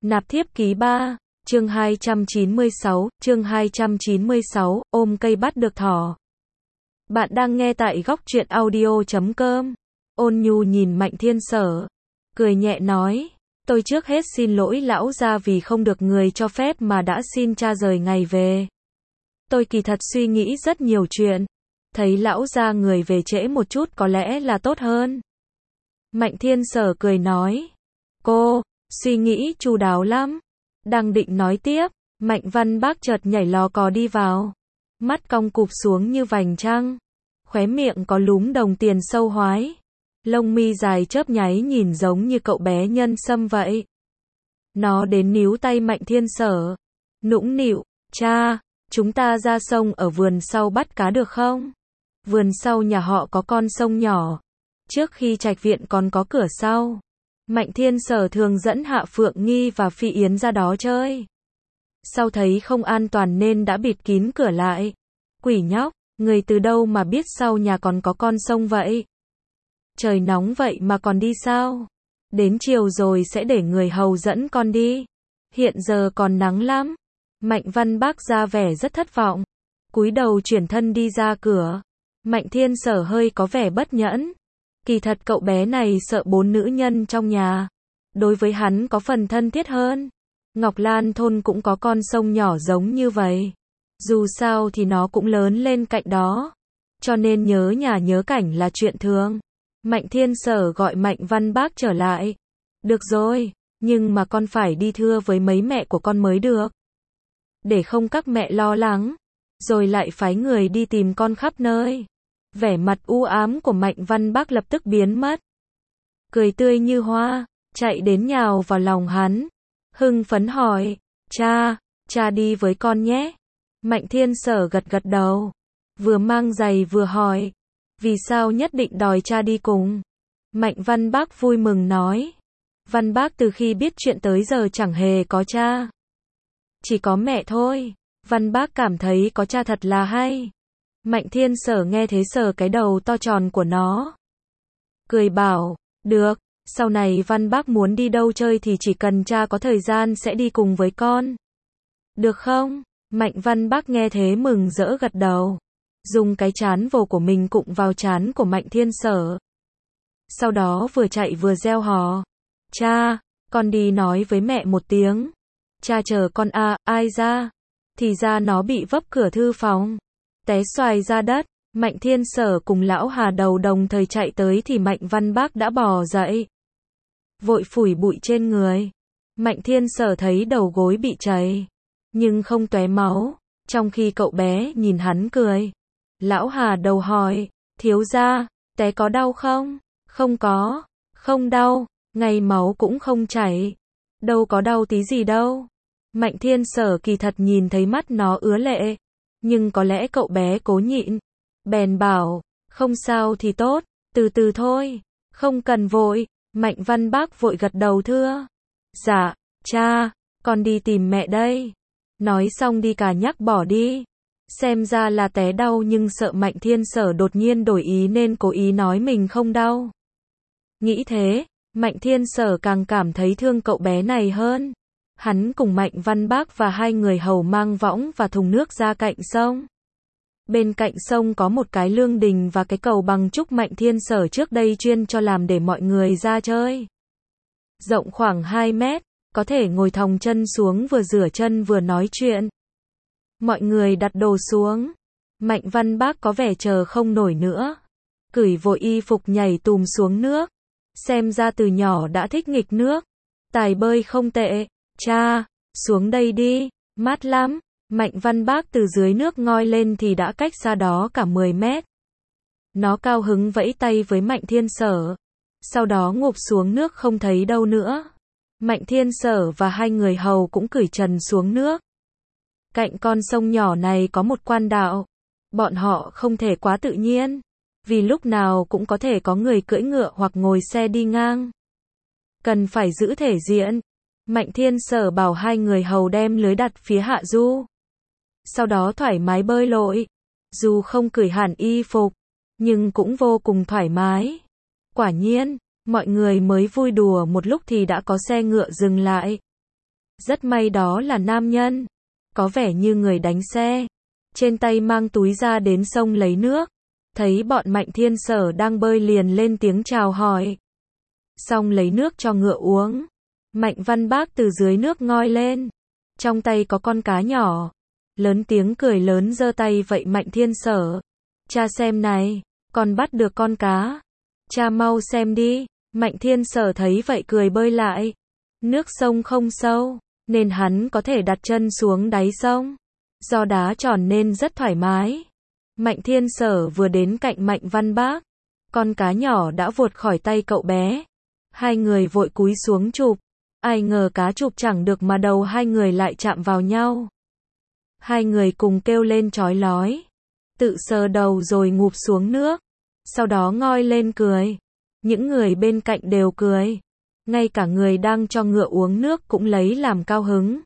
Nạp thiếp ký 3, chương 296, ôm cây bắt được thỏ. Bạn đang nghe tại góc truyện audio.com. Ôn nhu nhìn Mạnh Thiên Sở, cười nhẹ nói, tôi trước hết xin lỗi lão gia vì không được người cho phép mà đã xin cha rời ngày về. Tôi kỳ thật suy nghĩ rất nhiều chuyện, thấy lão gia người về trễ một chút có lẽ là tốt hơn. Mạnh Thiên Sở cười nói, cô suy nghĩ chu đáo lắm. Đang định nói tiếp, Mạnh Văn Bác chợt nhảy lò cò đi vào, mắt cong cụp xuống như vành trăng, khóe miệng có lúm đồng tiền sâu hoái, lông mi dài chớp nháy nhìn giống như cậu bé nhân sâm vậy. Nó đến níu tay Mạnh Thiên Sở, nũng nịu, cha, chúng ta ra sông ở vườn sau bắt cá được không? Vườn sau nhà họ có con sông nhỏ, trước khi trạch viện còn có cửa sau. Mạnh Thiên Sở thường dẫn Hạ Phượng Nghi và Phi Yến ra đó chơi. Sau thấy không an toàn nên đã bịt kín cửa lại. Quỷ nhóc, người từ đâu mà biết sau nhà còn có con sông vậy? Trời nóng vậy mà còn đi sao? Đến chiều rồi sẽ để người hầu dẫn con đi. Hiện giờ còn nắng lắm. Mạnh Văn Bác ra vẻ rất thất vọng, cúi đầu chuyển thân đi ra cửa. Mạnh Thiên Sở hơi có vẻ bất nhẫn. Kỳ thật cậu bé này sợ 4 nữ nhân trong nhà. Đối với hắn có phần thân thiết hơn. Ngọc Lan thôn cũng có con sông nhỏ giống như vậy. Dù sao thì nó cũng lớn lên cạnh đó. Cho nên nhớ nhà nhớ cảnh là chuyện thường. Mạnh Thiên Sở gọi Mạnh Văn Bác trở lại. Được rồi, nhưng mà con phải đi thưa với mấy mẹ của con mới được. Để không các mẹ lo lắng. Rồi lại phái người đi tìm con khắp nơi. Vẻ mặt u ám của Mạnh Văn Bác lập tức biến mất. Cười tươi như hoa, chạy đến nhào vào lòng hắn. Hưng phấn hỏi, cha đi với con nhé. Mạnh Thiên Sở gật gật đầu. Vừa mang giày vừa hỏi, vì sao nhất định đòi cha đi cùng? Mạnh Văn Bác vui mừng nói, Văn Bác từ khi biết chuyện tới giờ chẳng hề có cha. Chỉ có mẹ thôi. Văn Bác cảm thấy có cha thật là hay. Mạnh Thiên Sở nghe thế sờ cái đầu to tròn của nó. Cười bảo, được, sau này Văn Bác muốn đi đâu chơi thì chỉ cần cha có thời gian sẽ đi cùng với con. Được không? Mạnh Văn Bác nghe thế mừng rỡ gật đầu. Dùng cái trán vồ của mình cụng vào trán của Mạnh Thiên Sở. Sau đó vừa chạy vừa reo hò. Cha, con đi nói với mẹ một tiếng. Cha chờ con à, ai ra? Thì ra nó bị vấp cửa thư phòng. Té xoài ra đất. Mạnh Thiên Sở cùng lão Hà Đầu đồng thời chạy tới thì Mạnh Văn Bác đã bò dậy. Vội phủi bụi trên người. Mạnh Thiên Sở thấy đầu gối bị chảy, nhưng không tóe máu, trong khi cậu bé nhìn hắn cười. Lão Hà Đầu hỏi, thiếu gia, té có đau không? Không có, không đau, ngay máu cũng không chảy. Đâu có đau tí gì đâu. Mạnh Thiên Sở kỳ thật nhìn thấy mắt nó ứa lệ, nhưng có lẽ cậu bé cố nhịn. Bèn bảo, không sao thì tốt, từ từ thôi, không cần vội. Mạnh Văn Bác vội gật đầu thưa. Dạ, cha, con đi tìm mẹ đây. Nói xong đi cả nhắc bỏ đi. Xem ra là té đau nhưng sợ Mạnh Thiên Sở đột nhiên đổi ý nên cố ý nói mình không đau. Nghĩ thế, Mạnh Thiên Sở càng cảm thấy thương cậu bé này hơn. Hắn cùng Mạnh Văn Bác và hai người hầu mang võng và thùng nước ra cạnh sông. Bên cạnh sông có một cái lương đình và cái cầu bằng trúc Mạnh Thiên Sở trước đây chuyên cho làm để mọi người ra chơi. Rộng khoảng 2 mét, có thể ngồi thòng chân xuống vừa rửa chân vừa nói chuyện. Mọi người đặt đồ xuống. Mạnh Văn Bác có vẻ chờ không nổi nữa. Cởi vội y phục nhảy tùm xuống nước. Xem ra từ nhỏ đã thích nghịch nước. Tài bơi không tệ. Cha, xuống đây đi, mát lắm. Mạnh Văn Bác từ dưới nước ngoi lên thì đã cách xa đó cả 10 mét. Nó cao hứng vẫy tay với Mạnh Thiên Sở. Sau đó ngụp xuống nước không thấy đâu nữa. Mạnh Thiên Sở và hai người hầu cũng cởi trần xuống nước. Cạnh con sông nhỏ này có một quan đạo. Bọn họ không thể quá tự nhiên, vì lúc nào cũng có thể có người cưỡi ngựa hoặc ngồi xe đi ngang. Cần phải giữ thể diện. Mạnh Thiên Sở bảo hai người hầu đem lưới đặt phía hạ du. Sau đó thoải mái bơi lội. Dù không cởi hẳn y phục, nhưng cũng vô cùng thoải mái. Quả nhiên, mọi người mới vui đùa một lúc thì đã có xe ngựa dừng lại. Rất may đó là nam nhân, có vẻ như người đánh xe, trên tay mang túi ra đến sông lấy nước, thấy bọn Mạnh Thiên Sở đang bơi liền lên tiếng chào hỏi. Xong lấy nước cho ngựa uống, Mạnh Văn Bác từ dưới nước ngoi lên, trong tay có con cá nhỏ, lớn tiếng cười lớn giơ tay vậy Mạnh Thiên Sở, cha xem này, con bắt được con cá, cha mau xem đi. Mạnh Thiên Sở thấy vậy cười bơi lại, nước sông không sâu, nên hắn có thể đặt chân xuống đáy sông, do đá tròn nên rất thoải mái. Mạnh Thiên Sở vừa đến cạnh Mạnh Văn Bác, con cá nhỏ đã vụt khỏi tay cậu bé, hai người vội cúi xuống chụp, ai ngờ cá chụp chẳng được mà đầu hai người lại chạm vào nhau. Hai người cùng kêu lên chói lói, tự sờ đầu rồi ngụp xuống nước, sau đó ngoi lên cười. Những người bên cạnh đều cười, ngay cả người đang cho ngựa uống nước cũng lấy làm cao hứng.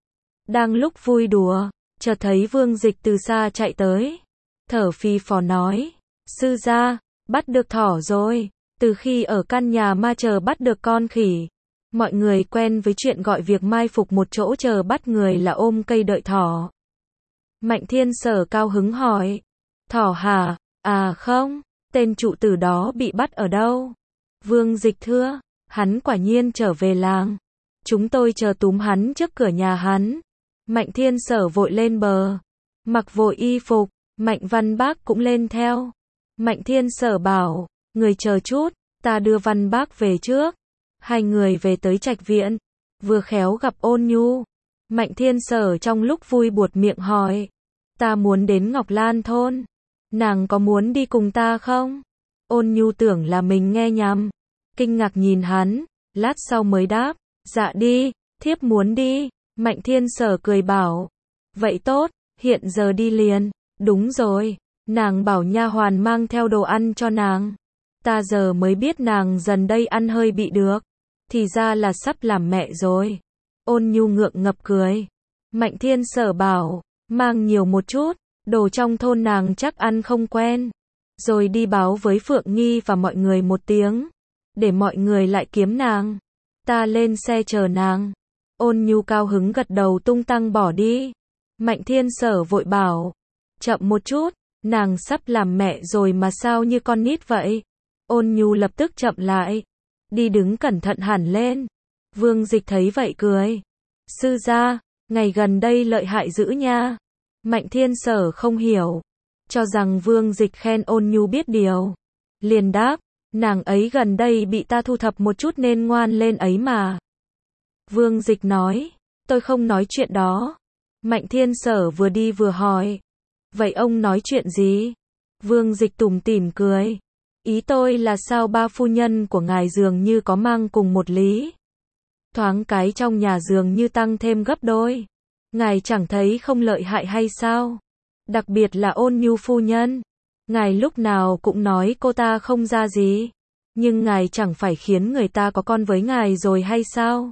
Đang lúc vui đùa, chợt thấy Vương Dịch từ xa chạy tới, thở phì phò nói, sư gia, bắt được thỏ rồi, từ khi ở căn nhà ma chờ bắt được con khỉ. Mọi người quen với chuyện gọi việc mai phục một chỗ chờ bắt người là ôm cây đợi thỏ. Mạnh Thiên Sở cao hứng hỏi, thỏ hả? À không, tên trụ tử đó bị bắt ở đâu? Vương Dịch thưa, hắn quả nhiên trở về làng. Chúng tôi chờ túm hắn trước cửa nhà hắn. Mạnh Thiên Sở vội lên bờ, mặc vội y phục, Mạnh Văn Bác cũng lên theo. Mạnh Thiên Sở bảo, người chờ chút, ta đưa Văn Bác về trước. Hai người về tới trạch viện, vừa khéo gặp Ôn Nhu. Mạnh Thiên Sở trong lúc vui buột miệng hỏi, ta muốn đến Ngọc Lan thôn, nàng có muốn đi cùng ta không? Ôn Nhu tưởng là mình nghe nhầm, kinh ngạc nhìn hắn, lát sau mới đáp, dạ đi, thiếp muốn đi. Mạnh Thiên Sở cười bảo, vậy tốt, hiện giờ đi liền. Đúng rồi, nàng bảo nha hoàn mang theo đồ ăn cho nàng. Ta giờ mới biết nàng dần đây ăn hơi bị được, thì ra là sắp làm mẹ rồi. Ôn Nhu ngượng ngập cười. Mạnh Thiên Sở bảo, mang nhiều một chút, đồ trong thôn nàng chắc ăn không quen. Rồi đi báo với Phượng Nghi và mọi người một tiếng, để mọi người lại kiếm nàng. Ta lên xe chờ nàng. Ôn Nhu cao hứng gật đầu tung tăng bỏ đi. Mạnh Thiên Sở vội bảo, chậm một chút, nàng sắp làm mẹ rồi mà sao như con nít vậy? Ôn Nhu lập tức chậm lại, đi đứng cẩn thận hẳn lên. Vương Dịch thấy vậy cười, sư gia, ngày gần đây lợi hại dữ nha. Mạnh Thiên Sở không hiểu, cho rằng Vương Dịch khen Ôn Nhu biết điều, liền đáp, nàng ấy gần đây bị ta thu thập một chút nên ngoan lên ấy mà. Vương Dịch nói, tôi không nói chuyện đó. Mạnh Thiên Sở vừa đi vừa hỏi, vậy ông nói chuyện gì? Vương Dịch tủm tỉm cười, ý tôi là sao ba phu nhân của ngài dường như có mang cùng một lý. Thoáng cái trong nhà dường như tăng thêm gấp đôi. Ngài chẳng thấy không lợi hại hay sao? Đặc biệt là Ôn Nhu phu nhân. Ngài lúc nào cũng nói cô ta không ra gì. Nhưng ngài chẳng phải khiến người ta có con với ngài rồi hay sao?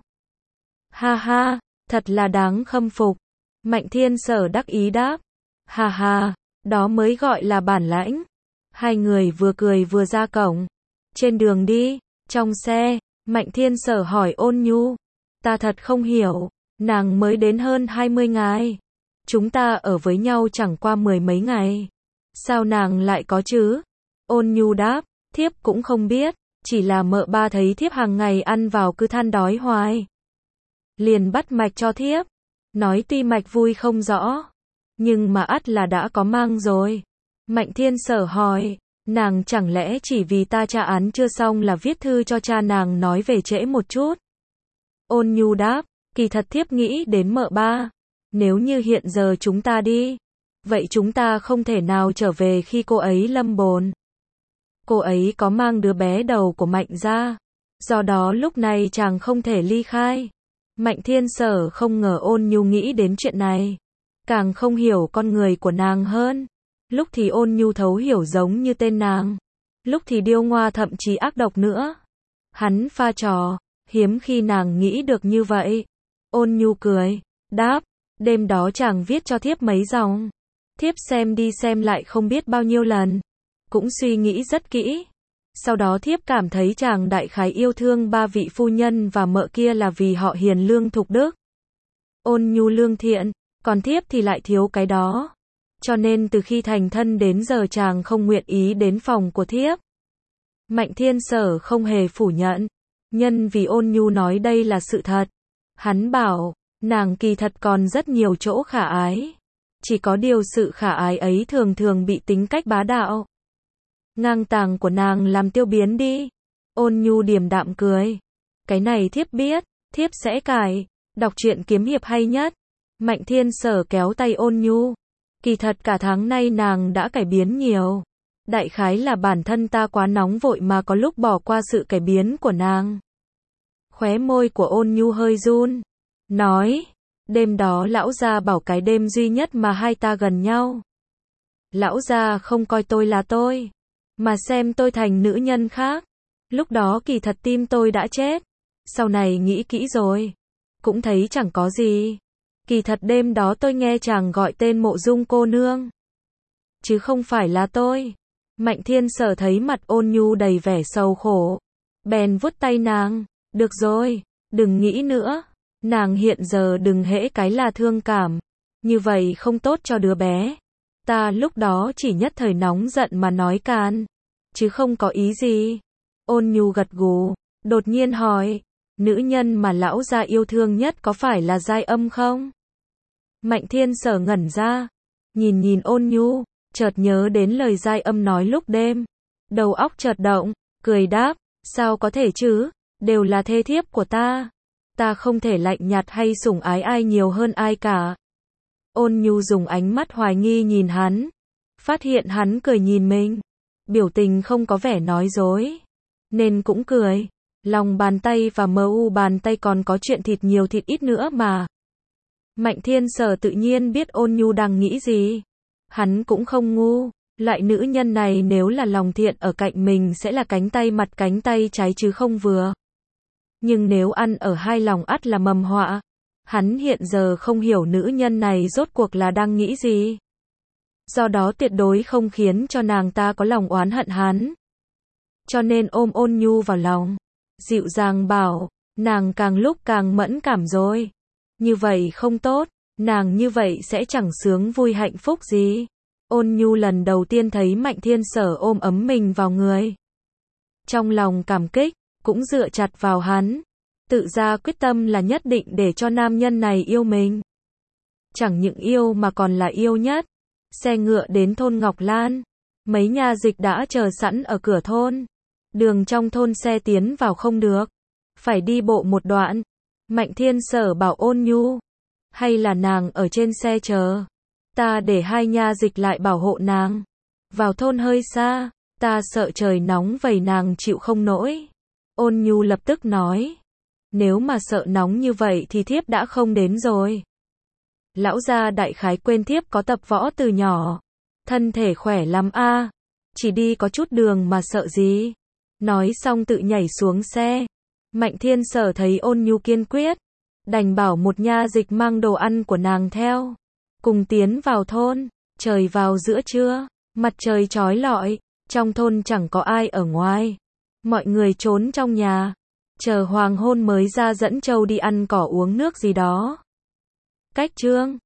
Ha ha, thật là đáng khâm phục. Mạnh Thiên Sở đắc ý đáp. Ha ha, đó mới gọi là bản lãnh. Hai người vừa cười vừa ra cổng. Trên đường đi, trong xe, Mạnh Thiên Sở hỏi Ôn Nhu. Ta thật không hiểu, nàng mới đến hơn 20 ngày. Chúng ta ở với nhau chẳng qua 10 mấy ngày. Sao nàng lại có chứ? Ôn Nhu đáp, thiếp cũng không biết, chỉ là mợ ba thấy thiếp hàng ngày ăn vào cứ than đói hoài. Liền bắt mạch cho thiếp. Nói tuy mạch vui không rõ, nhưng mà ắt là đã có mang rồi. Mạnh Thiên Sở hỏi, nàng chẳng lẽ chỉ vì ta tra án chưa xong là viết thư cho cha nàng nói về trễ một chút? Ôn Nhu đáp, kỳ thật thiếp nghĩ đến mợ ba. Nếu như hiện giờ chúng ta đi, vậy chúng ta không thể nào trở về khi cô ấy lâm bồn. Cô ấy có mang đứa bé đầu của Mạnh ra, do đó lúc này chàng không thể ly khai. Mạnh Thiên Sở không ngờ Ôn Nhu nghĩ đến chuyện này, càng không hiểu con người của nàng hơn. Lúc thì Ôn Nhu thấu hiểu giống như tên nàng, lúc thì điêu ngoa thậm chí ác độc nữa. Hắn pha trò, hiếm khi nàng nghĩ được như vậy. Ôn Nhu cười, đáp, đêm đó chàng viết cho thiếp mấy dòng. Thiếp xem đi xem lại không biết bao nhiêu lần, cũng suy nghĩ rất kỹ. Sau đó thiếp cảm thấy chàng đại khái yêu thương ba vị phu nhân và mợ kia là vì họ hiền lương thục đức. ôn nhu lương thiện, còn thiếp thì lại thiếu cái đó. Cho nên từ khi thành thân đến giờ chàng không nguyện ý đến phòng của thiếp. Mạnh Thiên Sở không hề phủ nhận, nhân vì ôn nhu nói đây là sự thật. Hắn bảo, nàng kỳ thật còn rất nhiều chỗ khả ái. Chỉ có điều sự khả ái ấy thường thường bị tính cách bá đạo, ngang tàng của nàng làm tiêu biến đi. Ôn nhu điềm đạm cười. Cái này thiếp biết, thiếp sẽ cải. Đọc truyện kiếm hiệp hay nhất. Mạnh Thiên Sở kéo tay ôn nhu. Kỳ thật cả tháng nay nàng đã cải biến nhiều. Đại khái là bản thân ta quá nóng vội mà có lúc bỏ qua sự cải biến của nàng. Khóe môi của ôn nhu hơi run. Nói, đêm đó lão gia bảo cái đêm duy nhất mà hai ta gần nhau. Lão gia không coi tôi là tôi, mà xem tôi thành nữ nhân khác. Lúc đó kỳ thật tim tôi đã chết. Sau này nghĩ kỹ rồi, cũng thấy chẳng có gì. Kỳ thật đêm đó tôi nghe chàng gọi tên Mộ Dung cô nương, chứ không phải là tôi. Mạnh Thiên Sở thấy mặt ôn nhu đầy vẻ sầu khổ, bèn vuốt tay nàng. Được rồi, đừng nghĩ nữa. Nàng hiện giờ đừng hễ cái là thương cảm. Như vậy không tốt cho đứa bé. Ta lúc đó chỉ nhất thời nóng giận mà nói can, chứ không có ý gì. Ôn nhu gật gù, đột nhiên hỏi, nữ nhân mà lão gia yêu thương nhất có phải là Giai Âm không? Mạnh Thiên Sở ngẩn ra, nhìn ôn nhu, chợt nhớ đến lời Giai Âm nói lúc đêm. Đầu óc chợt động, cười đáp, sao có thể chứ, đều là thê thiếp của ta. Ta không thể lạnh nhạt hay sủng ái ai nhiều hơn ai cả. Ôn nhu dùng ánh mắt hoài nghi nhìn hắn, phát hiện hắn cười nhìn mình, biểu tình không có vẻ nói dối, nên cũng cười. Lòng bàn tay và mu bàn tay còn có chuyện thịt nhiều thịt ít nữa mà. Mạnh Thiên Sở tự nhiên biết ôn nhu đang nghĩ gì. Hắn cũng không ngu, loại nữ nhân này nếu là lòng thiện ở cạnh mình sẽ là cánh tay mặt cánh tay trái chứ không vừa. Nhưng nếu ăn ở hai lòng ắt là mầm họa. Hắn hiện giờ không hiểu nữ nhân này rốt cuộc là đang nghĩ gì. Do đó tuyệt đối không khiến cho nàng ta có lòng oán hận hắn. Cho nên ôm ôn nhu vào lòng, dịu dàng bảo, nàng càng lúc càng mẫn cảm rồi. Như vậy không tốt, nàng như vậy sẽ chẳng sướng vui hạnh phúc gì. Ôn nhu lần đầu tiên thấy Mạnh Thiên Sở ôm ấm mình vào người. Trong lòng cảm kích, cũng dựa chặt vào hắn. Tự ra quyết tâm là nhất định để cho nam nhân này yêu mình. Chẳng những yêu mà còn là yêu nhất. Xe ngựa đến thôn Ngọc Lan. Mấy nha dịch đã chờ sẵn ở cửa thôn. Đường trong thôn xe tiến vào không được, phải đi bộ một đoạn. Mạnh Thiên Sở bảo ôn nhu, hay là nàng ở trên xe chờ, ta để hai nha dịch lại bảo hộ nàng. Vào thôn hơi xa, ta sợ trời nóng vầy nàng chịu không nổi. Ôn nhu lập tức nói, nếu mà sợ nóng như vậy thì thiếp đã không đến rồi. Lão gia đại khái quên thiếp có tập võ từ nhỏ, thân thể khỏe lắm a, chỉ đi có chút đường mà sợ gì. Nói xong tự nhảy xuống xe. Mạnh Thiên Sở thấy ôn nhu kiên quyết, đành bảo một nha dịch mang đồ ăn của nàng theo, cùng tiến vào thôn. Trời vào giữa trưa, mặt trời chói lọi, trong thôn chẳng có ai ở ngoài, mọi người trốn trong nhà, chờ hoàng hôn mới ra dẫn trâu đi ăn cỏ uống nước gì đó. Cách chương